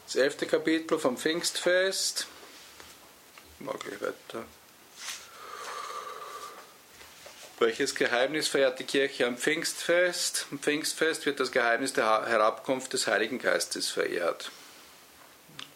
Das 11. Kapitel vom Pfingstfest. Mal gleich weiter. Welches Geheimnis feiert die Kirche am Pfingstfest? Am Pfingstfest wird das Geheimnis der Herabkunft des Heiligen Geistes verehrt.